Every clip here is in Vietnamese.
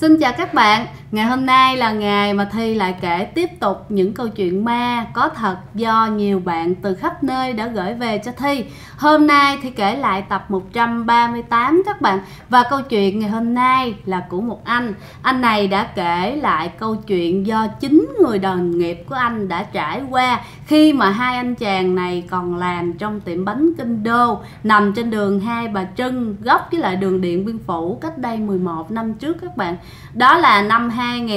Xin chào các bạn, ngày hôm nay là ngày mà Thi lại kể tiếp tục những câu chuyện ma có thật do nhiều bạn từ khắp nơi đã gửi về cho Thi. Hôm nay Thi kể lại tập 138 các bạn. Và câu chuyện ngày hôm nay là của một anh này đã kể lại câu chuyện do chính người đồng nghiệp của anh đã trải qua khi mà hai anh chàng này còn làm trong tiệm bánh Kinh Đô nằm trên đường Hai Bà Trưng góc với lại đường Điện Biên Phủ cách đây 11 năm trước các bạn. Đó là năm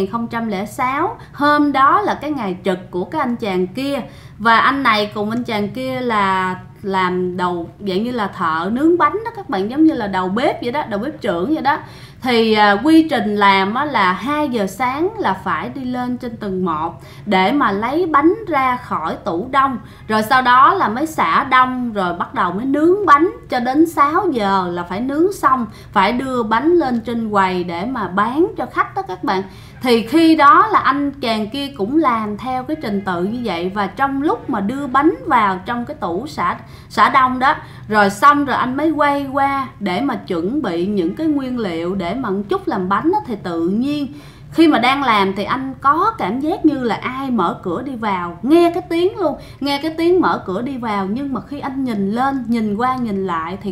2006, hôm đó là cái ngày trực của cái anh chàng kia. Và anh này cùng anh chàng kia là làm đầu dạng như là thợ nướng bánh đó các bạn, giống như là đầu bếp vậy đó, đầu bếp trưởng vậy đó. Thì quy trình làm là 2 giờ sáng là phải đi lên trên tầng 1 để mà lấy bánh ra khỏi tủ đông, rồi sau đó là mới xả đông, rồi bắt đầu mới nướng bánh cho đến 6 giờ là phải nướng xong, phải đưa bánh lên trên quầy để mà bán cho khách đó các bạn. Thì khi đó là anh chàng kia cũng làm theo cái trình tự như vậy, và trong lúc mà đưa bánh vào trong cái tủ xả đông đó, rồi xong rồi anh mới quay qua để mà chuẩn bị những cái nguyên liệu để mà chút làm bánh đó. Thì tự nhiên khi mà đang làm thì anh có cảm giác như là ai mở cửa đi vào, nghe cái tiếng luôn, nghe cái tiếng mở cửa đi vào. Nhưng mà khi anh nhìn lên, nhìn qua nhìn lại thì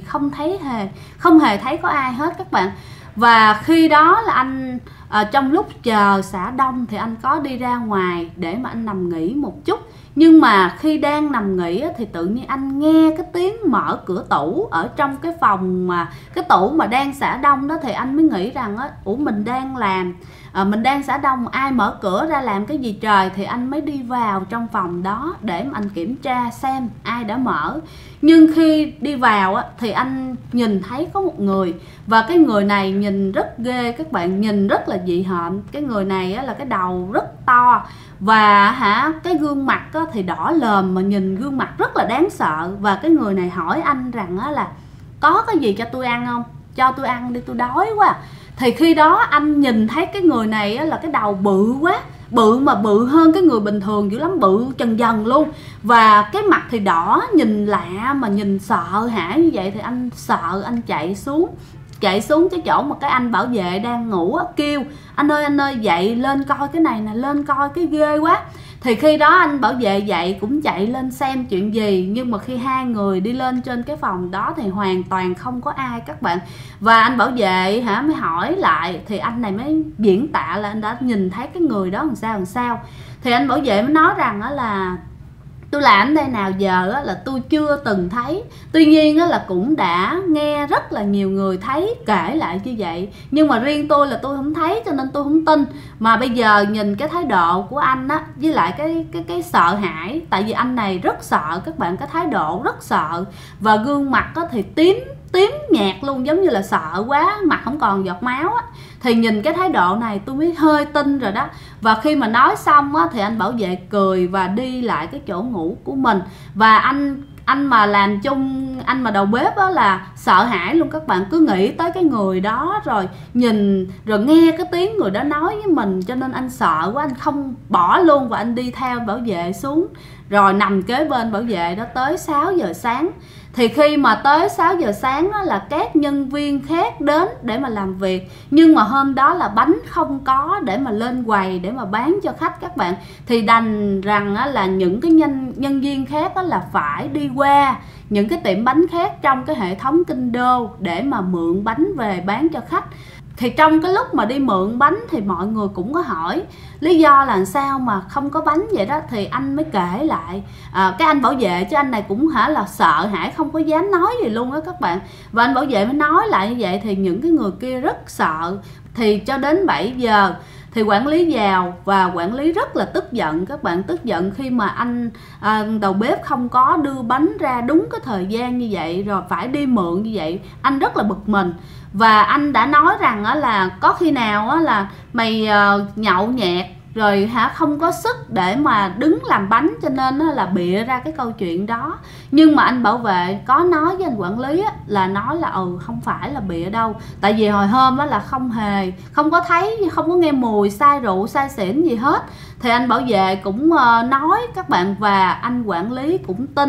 không hề thấy có ai hết các bạn. Và khi đó là anh trong lúc chờ xả đông thì anh có đi ra ngoài để mà anh nằm nghỉ một chút. Nhưng mà khi đang nằm nghỉ thì tự nhiên anh nghe cái tiếng mở cửa tủ ở trong cái phòng mà cái tủ mà đang xả đông đó. Thì anh mới nghĩ rằng ủa mình đang xả đông, ai mở cửa ra làm cái gì trời. Thì anh mới đi vào trong phòng đó để mà anh kiểm tra xem ai đã mở. Nhưng khi đi vào thì anh nhìn thấy có một người, và cái người này nhìn rất ghê các bạn, nhìn rất là dị hợm. Cái người này là cái đầu rất to, và cái gương mặt thì đỏ lòm, mà nhìn gương mặt rất là đáng sợ. Và cái người này hỏi anh rằng là có cái gì cho tôi ăn không, cho tôi ăn đi, tôi đói quá. Thì khi đó anh nhìn thấy cái người này là cái đầu bự quá, bự mà bự hơn cái người bình thường dữ lắm, bự trần dần luôn. Và cái mặt thì đỏ, nhìn lạ mà nhìn sợ hãi như vậy. Thì anh sợ, anh chạy xuống cái chỗ mà cái anh bảo vệ đang ngủ kêu anh ơi dậy lên coi cái này nè, lên coi cái ghê quá. Thì khi đó anh bảo vệ dậy cũng chạy lên xem chuyện gì. Nhưng mà khi hai người đi lên trên cái phòng đó thì hoàn toàn không có ai các bạn. Và anh bảo vệ mới hỏi lại, thì anh này mới diễn tả là anh đã nhìn thấy cái người đó làm sao. Thì anh bảo vệ mới nói rằng là tôi làm đây nào giờ là tôi chưa từng thấy. Tuy nhiên là cũng đã nghe rất là nhiều người thấy kể lại như vậy, nhưng mà riêng tôi là tôi không thấy, cho nên tôi không tin. Mà bây giờ nhìn cái thái độ của anh với lại cái sợ hãi, tại vì anh này rất sợ các bạn, cái thái độ rất sợ. Và gương mặt thì tím nhạt luôn, giống như là sợ quá, mặt không còn giọt máu Thì nhìn cái thái độ này tôi mới hơi tin rồi đó. Và khi mà nói xong thì anh bảo vệ cười và đi lại cái chỗ ngủ của mình. Và anh mà làm chung, anh mà đầu bếp là sợ hãi luôn các bạn, cứ nghĩ tới cái người đó, rồi nhìn rồi nghe cái tiếng người đó nói với mình, cho nên anh sợ quá, anh không bỏ luôn. Và anh đi theo bảo vệ xuống, rồi nằm kế bên bảo vệ đó tới 6 giờ sáng. Thì khi mà tới 6 giờ sáng là các nhân viên khác đến để mà làm việc. Nhưng mà hôm đó là bánh không có để mà lên quầy để mà bán cho khách các bạn. Thì đành rằng là những cái nhân viên khác là phải đi qua những cái tiệm bánh khác trong cái hệ thống Kinh Đô để mà mượn bánh về bán cho khách. Thì trong cái lúc mà đi mượn bánh thì mọi người cũng có hỏi lý do là sao mà không có bánh vậy đó. Thì anh mới kể lại, cái anh bảo vệ chứ anh này cũng là sợ hãi, không có dám nói gì luôn đó các bạn. Và anh bảo vệ mới nói lại như vậy thì những cái người kia rất sợ. Thì cho đến 7 giờ thì quản lý vào, và quản lý rất là tức giận các bạn, tức giận khi mà anh đầu bếp không có đưa bánh ra đúng cái thời gian như vậy, rồi phải đi mượn như vậy. Anh rất là bực mình. Và anh đã nói rằng là có khi nào là mày nhậu nhẹt rồi không có sức để mà đứng làm bánh, cho nên là bịa ra cái câu chuyện đó. Nhưng mà anh bảo vệ có nói với anh quản lý là nói là không phải là bịa đâu, tại vì hồi hôm là không có thấy, không có nghe mùi say rượu say xỉn gì hết. Thì anh bảo vệ cũng nói các bạn, và anh quản lý cũng tin.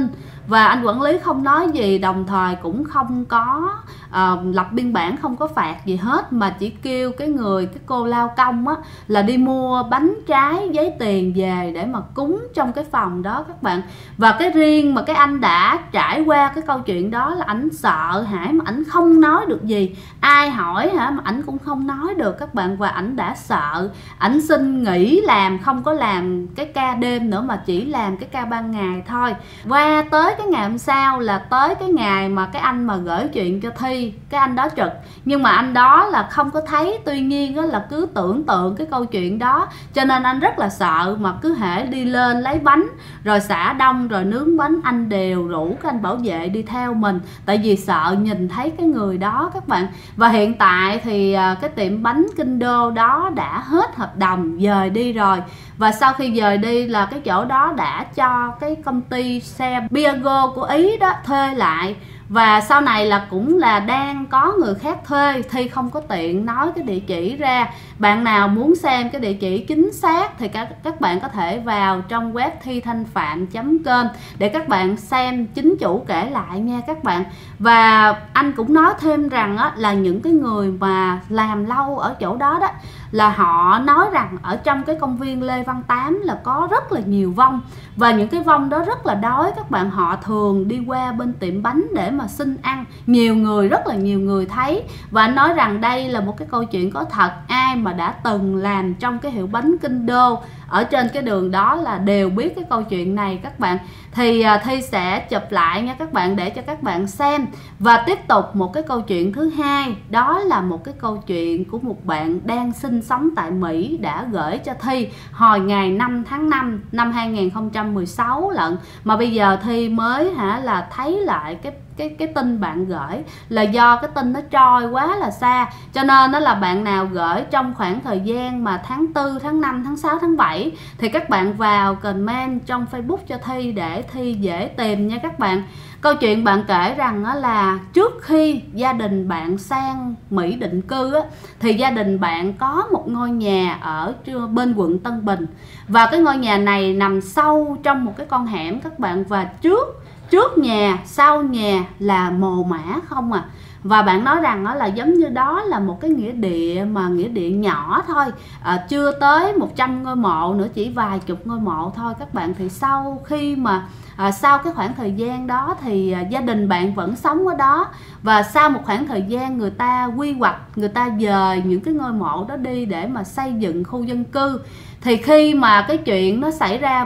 và anh quản lý không nói gì, đồng thời cũng không có lập biên bản, không có phạt gì hết, mà chỉ kêu cái cô lao công á là đi mua bánh trái, giấy tiền về để mà cúng trong cái phòng đó các bạn. Và cái riêng mà cái anh đã trải qua cái câu chuyện đó là ảnh sợ hãi mà ảnh không nói được gì, ai hỏi hả mà ảnh cũng không nói được các bạn. Và ảnh đã sợ, ảnh xin nghỉ làm, không có làm cái ca đêm nữa mà chỉ làm cái ca ban ngày thôi. Qua tới cái ngày hôm sau là tới cái ngày mà cái anh mà gửi chuyện cho Thi, cái anh đó trực, nhưng mà anh đó là không có thấy. Tuy nhiên đó là cứ tưởng tượng cái câu chuyện đó, cho nên anh rất là sợ, mà cứ hễ đi lên lấy bánh rồi xả đông rồi nướng bánh, anh đều rủ cái anh bảo vệ đi theo mình, tại vì sợ nhìn thấy cái người đó các bạn. Và hiện tại thì cái tiệm bánh Kinh Đô đó đã hết hợp đồng, dời đi rồi. Và sau khi dời đi là cái chỗ đó đã cho cái công ty xe Biago của Ý đó thuê lại. Và sau này là cũng là đang có người khác thuê, Thi không có tiện nói cái địa chỉ ra. Bạn nào muốn xem cái địa chỉ chính xác thì các bạn có thể vào trong web thithanhpham.com để các bạn xem chính chủ kể lại nha các bạn. Và anh cũng nói thêm rằng á, là những cái người mà làm lâu ở chỗ đó đó là họ nói rằng ở trong cái công viên Lê Văn Tám là có rất là nhiều vong, và những cái vong đó rất là đói các bạn. Họ thường đi qua bên tiệm bánh để mà xin ăn, nhiều người, rất là nhiều người thấy. Và anh nói rằng đây là một cái câu chuyện có thật, ai mà đã từng làm trong cái hiệu bánh Kinh Đô ở trên cái đường đó là đều biết cái câu chuyện này các bạn. Thì Thi sẽ chụp lại nha các bạn để cho các bạn xem. Và tiếp tục một cái câu chuyện thứ hai, đó là một cái câu chuyện của một bạn đang sinh sống tại Mỹ đã gửi cho Thi hồi ngày 5 tháng 5 năm 2016 lận, mà bây giờ Thi mới là thấy lại cái tin bạn gửi, là do cái tin nó trôi quá là xa, cho nên đó là bạn nào gửi trong khoảng thời gian mà tháng 4, tháng 5, tháng 6, tháng 7 thì các bạn vào comment trong Facebook cho Thi để Thi dễ tìm nha các bạn. Câu chuyện bạn kể rằng đó là trước khi gia đình bạn sang Mỹ định cư á, thì gia đình bạn có một ngôi nhà ở bên quận Tân Bình, và cái ngôi nhà này nằm sâu trong một cái con hẻm các bạn, và trước nhà sau nhà là mồ mả không à. Và bạn nói rằng đó là giống như đó là một cái nghĩa địa, mà nghĩa địa nhỏ thôi, chưa tới 100 ngôi mộ nữa, chỉ vài chục ngôi mộ thôi các bạn. Thì sau khi mà sau cái khoảng thời gian đó thì gia đình bạn vẫn sống ở đó, và sau một khoảng thời gian người ta quy hoạch, người ta dời những cái ngôi mộ đó đi để mà xây dựng khu dân cư. Thì khi mà cái chuyện nó xảy ra,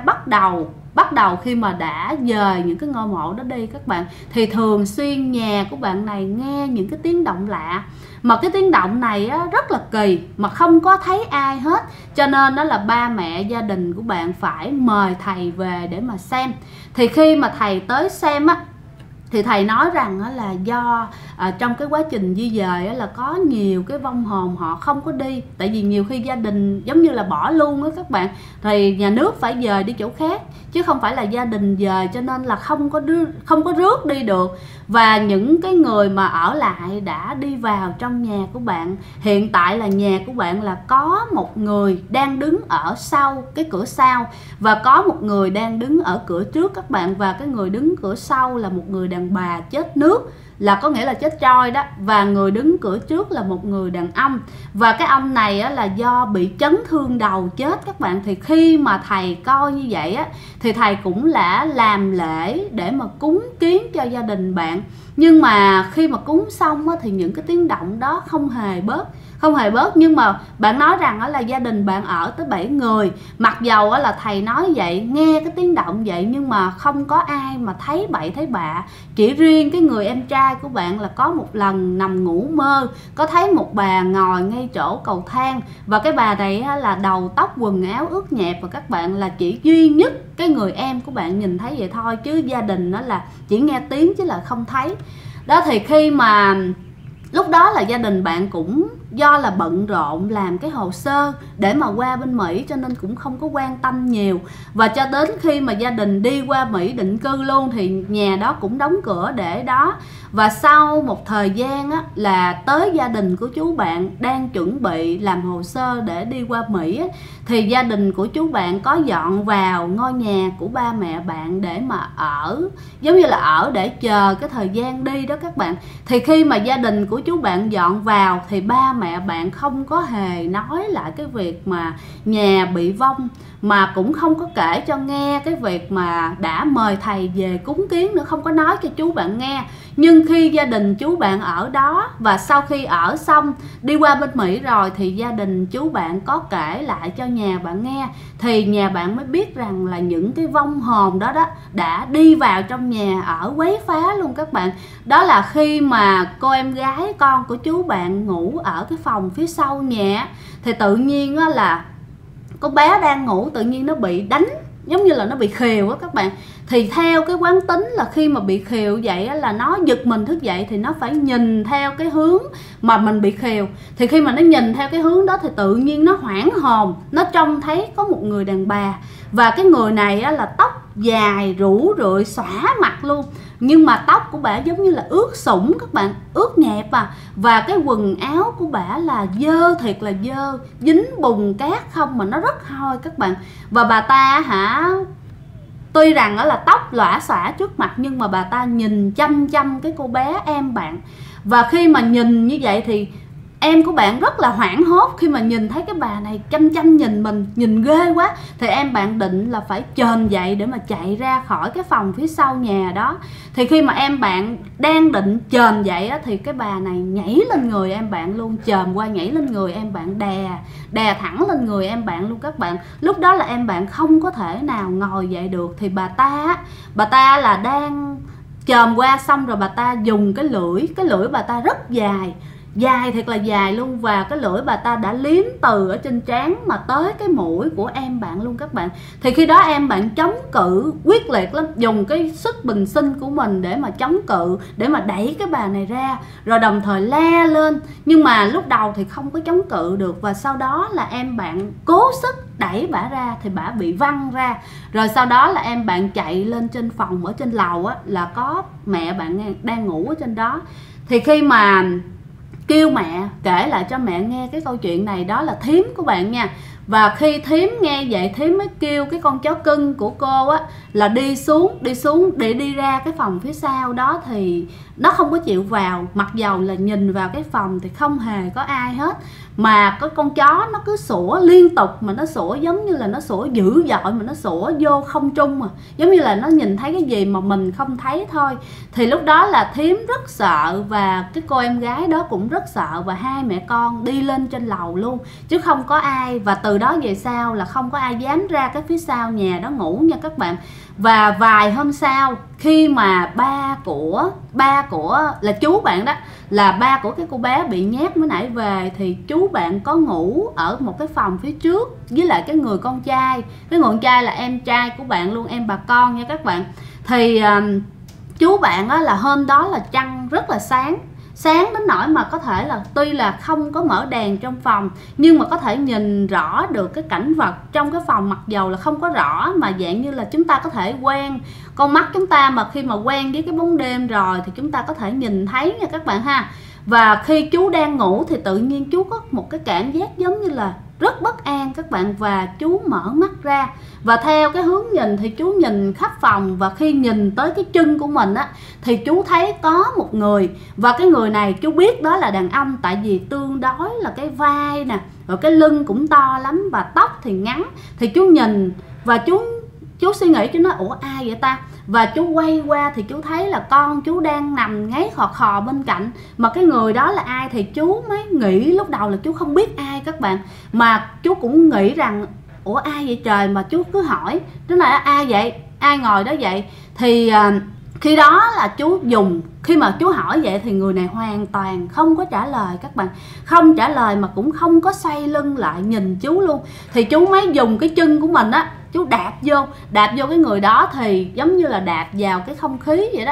bắt đầu khi mà đã dời những cái ngôi mộ đó đi các bạn, thì thường xuyên nhà của bạn này nghe những cái tiếng động lạ, mà cái tiếng động này á, rất là kỳ mà không có thấy ai hết, cho nên đó là ba mẹ gia đình của bạn phải mời thầy về để mà xem. Thì khi mà thầy tới xem á, thì thầy nói rằng là do trong cái quá trình di dời là có nhiều cái vong hồn họ không có đi, tại vì nhiều khi gia đình giống như là bỏ luôn á các bạn, thì nhà nước phải dời đi chỗ khác chứ không phải là gia đình dời, cho nên là không có rước đi được. Và những cái người mà ở lại đã đi vào trong nhà của bạn. Hiện tại là nhà của bạn là có một người đang đứng ở sau cái cửa sau, và có một người đang đứng ở cửa trước các bạn. Và cái người đứng cửa sau là một người đàn bà chết nước, là có nghĩa là chết trôi đó. Và người đứng cửa trước là một người đàn ông, và cái ông này á, là do bị chấn thương đầu chết các bạn. Thì khi mà thầy coi như vậy á, thì thầy cũng đã làm lễ để mà cúng kiến cho gia đình bạn. Nhưng mà khi mà cúng xong á, thì những cái tiếng động đó không hề bớt. Nhưng mà bạn nói rằng đó là gia đình bạn ở tới 7 người, mặc dầu đó là thầy nói vậy, nghe cái tiếng động vậy, nhưng mà không có ai mà thấy bậy thấy bạ. Chỉ riêng cái người em trai của bạn là có một lần nằm ngủ mơ, có thấy một bà ngồi ngay chỗ cầu thang, và cái bà này là đầu tóc quần áo ướt nhẹp, và các bạn là chỉ duy nhất cái người em của bạn nhìn thấy vậy thôi, chứ gia đình đó là chỉ nghe tiếng chứ là không thấy. Đó, thì khi mà lúc đó là gia đình bạn cũng do là bận rộn làm cái hồ sơ để mà qua bên Mỹ cho nên cũng không có quan tâm nhiều. Và cho đến khi mà gia đình đi qua Mỹ định cư luôn thì nhà đó cũng đóng cửa để đó. Và sau một thời gian á, là tới gia đình của chú bạn đang chuẩn bị làm hồ sơ để đi qua Mỹ á, thì gia đình của chú bạn có dọn vào ngôi nhà của ba mẹ bạn để mà ở, giống như là ở để chờ cái thời gian đi đó các bạn. Thì khi mà gia đình của chú bạn dọn vào thì ba mẹ bạn không có hề nói lại cái việc mà nhà bị vong, mà cũng không có kể cho nghe cái việc mà đã mời thầy về cúng kiến nữa, không có nói cho chú bạn nghe. Nhưng khi gia đình chú bạn ở đó và sau khi ở xong đi qua bên Mỹ rồi thì gia đình chú bạn có kể lại cho nhà bạn nghe, thì nhà bạn mới biết rằng là những cái vong hồn đó đã đi vào trong nhà ở quấy phá luôn các bạn. Đó là khi mà cô em gái con của chú bạn ngủ ở cái phòng phía sau nhà thì tự nhiên là con bé đang ngủ tự nhiên nó bị đánh, giống như là nó bị khều á các bạn. Thì theo cái quán tính là khi mà bị khều vậy á, là nó giật mình thức dậy thì nó phải nhìn theo cái hướng mà mình bị khều. Thì khi mà nó nhìn theo cái hướng đó thì tự nhiên nó hoảng hồn, nó trông thấy có một người đàn bà. Và cái người này á, là tóc dài rủ rượi xõa mặt luôn, nhưng mà tóc của bả giống như là ướt sũng các bạn, ướt nhẹp và cái quần áo của bả là dơ, thiệt là dơ, dính bùn cát không mà nó rất hôi các bạn. Và bà ta tuy rằng là tóc lõa xõa trước mặt nhưng mà bà ta nhìn chăm chăm cái cô bé em bạn. Và khi mà nhìn như vậy thì em của bạn rất là hoảng hốt khi mà nhìn thấy cái bà này chăm chăm nhìn mình, nhìn ghê quá. Thì em bạn định là phải chồm dậy để mà chạy ra khỏi cái phòng phía sau nhà đó. Thì khi mà em bạn đang định chồm dậy á, thì cái bà này nhảy lên người em bạn luôn, chồm qua nhảy lên người em bạn, đè thẳng lên người em bạn luôn các bạn. Lúc đó là em bạn không có thể nào ngồi dậy được. Thì bà ta là đang chồm qua xong rồi bà ta dùng cái lưỡi bà ta rất dài thiệt là dài luôn, và cái lưỡi bà ta đã liếm từ ở trên trán mà tới cái mũi của em bạn luôn các bạn. Thì khi đó em bạn chống cự quyết liệt lắm, dùng cái sức bình sinh của mình để mà chống cự, để mà đẩy cái bà này ra, rồi đồng thời la lên. Nhưng mà lúc đầu thì không có chống cự được, và sau đó là em bạn cố sức đẩy bả ra thì bả bị văng ra. Rồi sau đó là em bạn chạy lên trên phòng ở trên lầu á, là có mẹ bạn đang ngủ ở trên đó. Thì khi mà kêu mẹ kể lại cho mẹ nghe cái câu chuyện này, đó là thím của bạn nha. Và khi thím nghe vậy, thím mới kêu cái con chó cưng của cô á là đi xuống để đi ra cái phòng phía sau đó. Thì nó không có chịu vào, mặc dầu là nhìn vào cái phòng thì không hề có ai hết, mà có con chó nó cứ sủa liên tục, mà nó sủa giống như là nó sủa dữ dội, mà nó sủa vô không trung, mà giống như là nó nhìn thấy cái gì mà mình không thấy thôi. Thì lúc đó là thím rất sợ và cái cô em gái đó cũng rất sợ, và hai mẹ con đi lên trên lầu luôn chứ không có ai. Và từ đó về sau là không có ai dám ra cái phía sau nhà đó ngủ nha các bạn. Và vài hôm sau, khi mà ba của là chú bạn đó, là ba của cái cô bé bị nhát mới nãy về, thì chú bạn có ngủ ở một cái phòng phía trước với lại cái người con trai. Cái người con trai là em trai của bạn luôn, em bà con nha các bạn. Thì chú bạn á, là hôm đó là trăng rất là sáng đến nỗi mà có thể là tuy là không có mở đèn trong phòng nhưng mà có thể nhìn rõ được cái cảnh vật trong cái phòng, mặc dầu là không có rõ, mà dạng như là chúng ta có thể quen con mắt chúng ta, mà khi mà quen với cái bóng đêm rồi thì chúng ta có thể nhìn thấy nha các bạn ha. Và khi chú đang ngủ thì tự nhiên chú có một cái cảm giác giống như là rất bất an các bạn, và chú mở mắt ra và theo cái hướng nhìn thì chú nhìn khắp phòng, và khi nhìn tới cái chân của mình á thì chú thấy có một người, và cái người này chú biết đó là đàn ông, tại vì tương đối là cái vai nè, rồi cái lưng cũng to lắm và tóc thì ngắn. Thì chú nhìn và chú suy nghĩ, chú nói ủa ai vậy ta? Và chú quay qua thì chú thấy là con chú đang nằm ngáy khò khò bên cạnh. Mà cái người đó là ai thì chú mới nghĩ, lúc đầu là chú không biết ai các bạn, mà chú cũng nghĩ rằng ủa ai vậy trời, mà chú cứ hỏi nó là ai vậy, ai ngồi đó vậy. Thì khi đó là khi mà chú hỏi vậy thì người này hoàn toàn không có trả lời các bạn, không trả lời mà cũng không có xoay lưng lại nhìn chú luôn. Thì chú mới dùng cái chân của mình á, chú đạp vô cái người đó, thì giống như là đạp vào cái không khí vậy đó.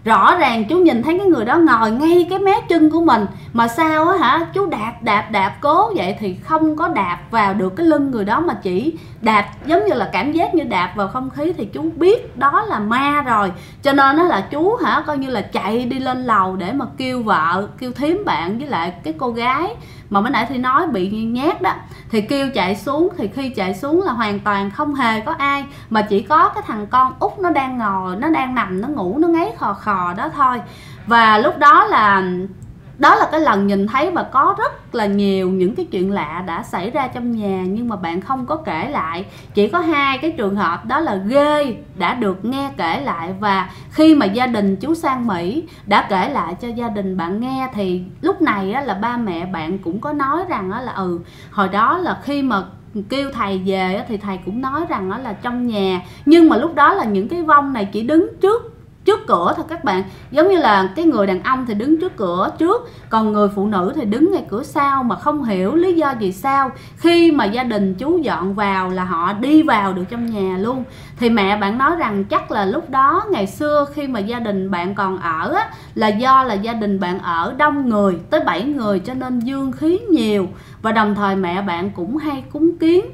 rõ ràng chú nhìn thấy cái người đó ngồi ngay cái mé chân của mình, mà sao á hả, chú đạp cố vậy thì không có đạp vào được cái lưng người đó, mà chỉ đạp giống như là cảm giác như đạp vào không khí, thì chú biết đó là ma rồi. Cho nên đó là chú hả, coi như là chạy đi lên lầu để mà kêu vợ, kêu thím bạn với lại cái cô gái mà mới nãy Thi nói bị nhát đó, thì kêu chạy xuống. Thì khi chạy xuống là hoàn toàn không hề có ai, mà chỉ có cái thằng con út nó đang ngồi, nó đang nằm, nó ngủ, nó ngáy khò khò đó thôi. Và lúc đó là cái lần nhìn thấy, và có rất là nhiều những cái chuyện lạ đã xảy ra trong nhà, nhưng mà bạn không có kể lại. Chỉ có 2 cái trường hợp đó là ghê đã được nghe kể lại, và khi mà gia đình chú sang Mỹ đã kể lại cho gia đình bạn nghe, thì lúc này á, là ba mẹ bạn cũng có nói rằng á, là hồi đó là khi mà kêu thầy về á, thì thầy cũng nói rằng á, là trong nhà, nhưng mà lúc đó là những cái vong này chỉ đứng trước cửa thôi các bạn, giống như là cái người đàn ông thì đứng trước cửa trước, còn người phụ nữ thì đứng ngay cửa sau, mà không hiểu lý do gì sao khi mà gia đình chú dọn vào là họ đi vào được trong nhà luôn. Thì mẹ bạn nói rằng chắc là lúc đó ngày xưa khi mà gia đình bạn còn ở á, là do là gia đình bạn ở đông người, tới 7 người, cho nên dương khí nhiều, và đồng thời mẹ bạn cũng hay cúng kiến,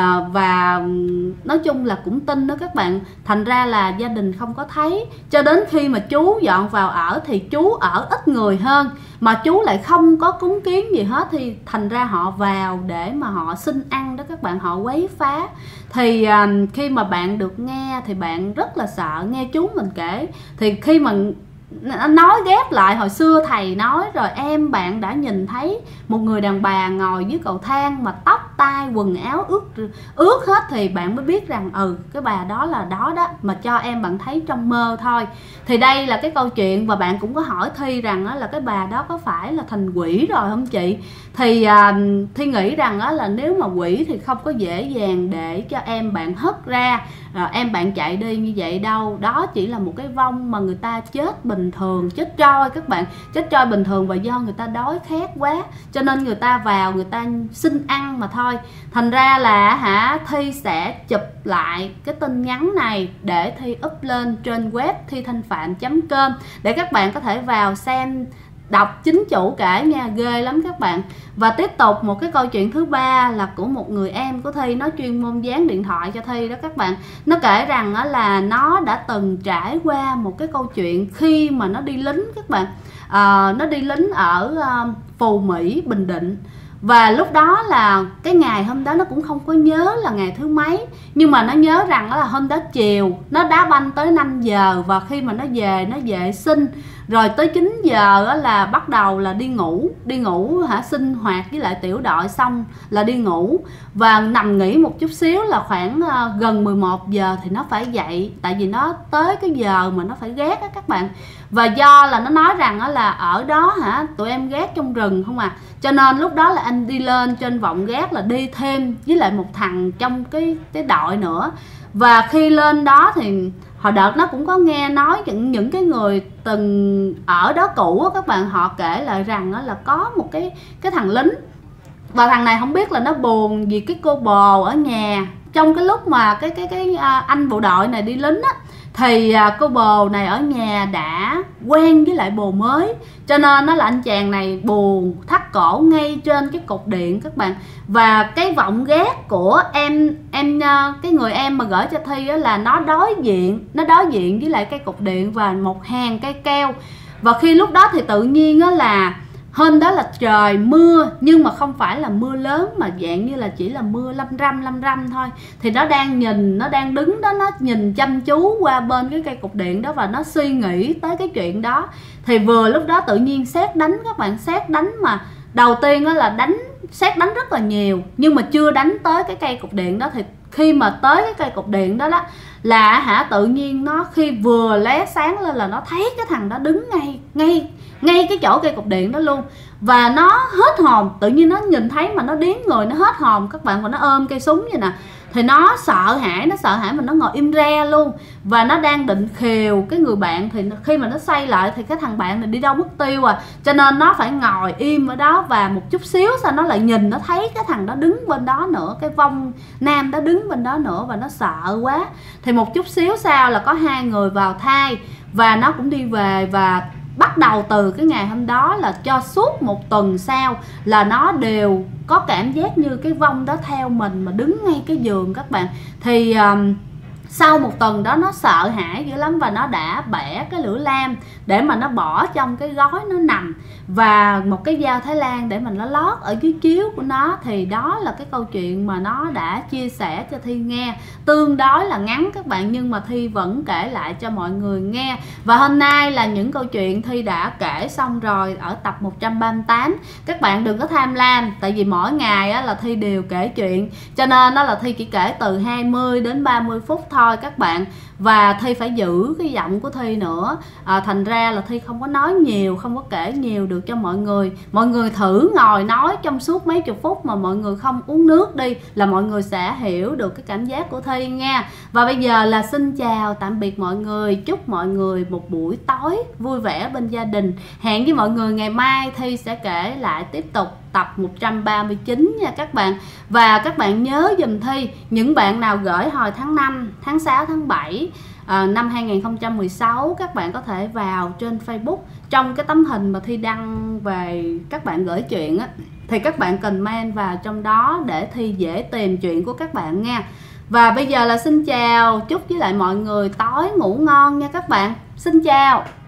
và nói chung là cũng tin đó các bạn. Thành ra là gia đình không có thấy, cho đến khi mà chú dọn vào ở thì chú ở ít người hơn, mà chú lại không có cúng kiến gì hết, thì thành ra họ vào để mà họ xin ăn đó các bạn, họ quấy phá. Thì khi mà bạn được nghe thì bạn rất là sợ, nghe chú mình kể, thì khi mà nói ghép lại hồi xưa thầy nói rồi, em bạn đã nhìn thấy một người đàn bà ngồi dưới cầu thang mà tóc tai quần áo ướt hết, thì bạn mới biết rằng cái bà đó là đó mà cho em bạn thấy trong mơ thôi. Thì đây là cái câu chuyện, và bạn cũng có hỏi Thi rằng là cái bà đó có phải là thành quỷ rồi không chị? Thì Thi nghĩ rằng là nếu mà quỷ thì không có dễ dàng để cho em bạn hất ra rồi em bạn chạy đi như vậy đâu. Đó chỉ là một cái vong mà người ta chết bình thường, chết trôi các bạn, chết trôi bình thường, và do người ta đói khát quá cho nên người ta vào, người ta xin ăn mà thôi. Thành ra là Thi sẽ chụp lại cái tin nhắn này để Thi up lên trên web thithanhpham.com để các bạn có thể vào xem, đọc chính chủ kể nha, ghê lắm các bạn. Và tiếp tục một cái câu chuyện thứ ba là của một người em của Thi, nó chuyên môn dán điện thoại cho Thi đó các bạn. Nó kể rằng là nó đã từng trải qua một cái câu chuyện khi mà nó đi lính các bạn. Nó đi lính ở Phù Mỹ, Bình Định. Và lúc đó là cái ngày hôm đó nó cũng không có nhớ là ngày thứ mấy, nhưng mà nó nhớ rằng là hôm đó chiều nó đá banh tới 5 giờ, và khi mà nó về, nó vệ sinh rồi tới 9 giờ là bắt đầu là đi ngủ sinh hoạt với lại tiểu đội xong là đi ngủ, và nằm nghỉ một chút xíu là khoảng gần 11 giờ thì nó phải dậy, tại vì nó tới cái giờ mà nó phải gác á các bạn. Và do là nó nói rằng là ở đó tụi em gác trong rừng không à, cho nên lúc đó là anh đi lên trên vọng gác là đi thêm với lại một thằng trong cái đội nữa. Và khi lên đó thì hồi đợt nó cũng có nghe nói những cái người từng ở đó cũ các bạn, họ kể lại rằng là có một cái thằng lính, và thằng này không biết là nó buồn vì cái cô bồ ở nhà. Trong cái lúc mà cái anh bộ đội này đi lính á, thì cô bồ này ở nhà đã quen với lại bồ mới, cho nên nó là anh chàng này buồn thắt cổ ngay trên cái cột điện các bạn. Và cái vọng gác của cái người em mà gửi cho Thi á, là nó đối diện với lại cây cột điện và một hàng cây keo. Và khi lúc đó thì tự nhiên á, là hôm đó là trời mưa, nhưng mà không phải là mưa lớn mà dạng như là chỉ là mưa lâm râm thôi. Thì nó đang đứng đó, nó nhìn chăm chú qua bên cái cây cột điện đó, và nó suy nghĩ tới cái chuyện đó. Thì vừa lúc đó tự nhiên sét đánh các bạn, sét đánh mà đầu tiên đó là sét đánh rất là nhiều, nhưng mà chưa đánh tới cái cây cột điện đó. Thì khi mà tới cái cây cột điện đó là tự nhiên nó khi vừa lóe sáng lên là nó thấy cái thằng đó đứng ngay cái chỗ cây cột điện đó luôn. Và nó hết hồn, tự nhiên nó nhìn thấy mà nó điếng người, nó hết hồn các bạn, và nó ôm cây súng vậy nè. Thì nó sợ hãi mà nó ngồi im re luôn. Và nó đang định khều cái người bạn, thì khi mà nó xoay lại thì cái thằng bạn này đi đâu mất tiêu cho nên nó phải ngồi im ở đó. Và một chút xíu sau nó lại nhìn, nó thấy cái thằng đó đứng bên đó nữa, cái vong nam đó đứng bên đó nữa, và nó sợ quá. Thì một chút xíu sau là có 2 người vào thai, và nó cũng đi về. Và bắt đầu từ cái ngày hôm đó là cho suốt một tuần sau là nó đều có cảm giác như cái vong đó theo mình mà đứng ngay cái giường các bạn. Thì sau một tuần đó nó sợ hãi dữ lắm và nó đã bẻ cái lưỡi lam để mà nó bỏ trong cái gói nó nằm, và một cái dao Thái Lan để mà nó lót ở dưới chiếu của nó. Thì đó là cái câu chuyện mà nó đã chia sẻ cho Thi nghe, tương đối là ngắn các bạn, nhưng mà Thi vẫn kể lại cho mọi người nghe. Và hôm nay là những câu chuyện Thi đã kể xong rồi ở tập 138. Các bạn đừng có tham lam, tại vì mỗi ngày á, là Thi đều kể chuyện, cho nên đó là Thi chỉ kể từ 20 đến 30 phút thôi các bạn. Và Thi phải giữ cái giọng của Thi nữa, thành ra là Thi không có nói nhiều, không có kể nhiều được cho mọi người. Mọi người thử ngồi nói trong suốt mấy chục phút mà mọi người không uống nước đi là mọi người sẽ hiểu được cái cảm giác của Thi nha. Và bây giờ là xin chào tạm biệt mọi người, chúc mọi người một buổi tối vui vẻ bên gia đình. Hẹn với mọi người ngày mai Thi sẽ kể lại tiếp tục tập 139 nha các bạn. Và các bạn nhớ dùm Thi, những bạn nào gửi hồi tháng 5, tháng 6, tháng 7 năm 2016, các bạn có thể vào trên Facebook, trong cái tấm hình mà Thi đăng về các bạn gửi chuyện á, thì các bạn comment vào trong đó để Thi dễ tìm chuyện của các bạn nha. Và bây giờ là xin chào, chúc với lại mọi người tối ngủ ngon nha các bạn. Xin chào.